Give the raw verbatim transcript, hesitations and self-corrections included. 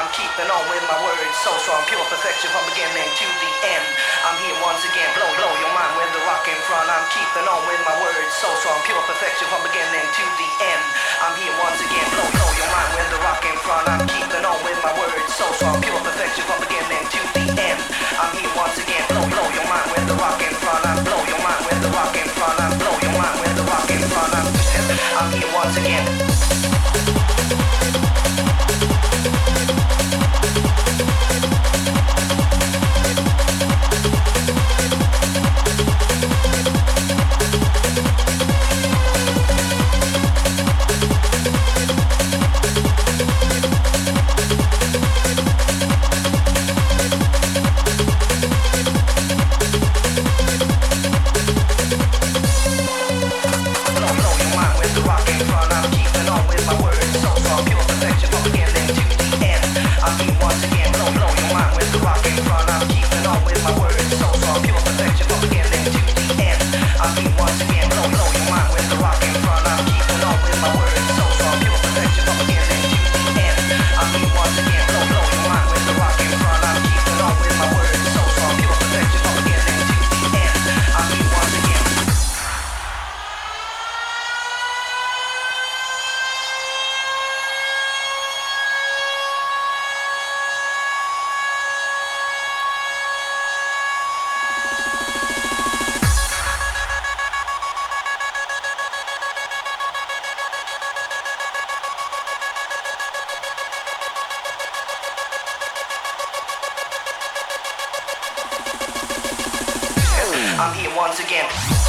keeping on with my words so strong, pure perfection from beginning to the end. I'm here once again, blow, blow your mind with the rock in front. I'm keeping on with my words so strong, pure perfection from beginning to the end. I'm here once again, blow, blow your mind with the rock in front. I'm keeping on with my words so strong, pure perfection from beginning to the end. I'm here once again, blow, blow your mind with the rock in front. I'm blow your mind with the rock in front. I'm blow your mind with the rock in front. I'm, I'm here once again. I'm here once again.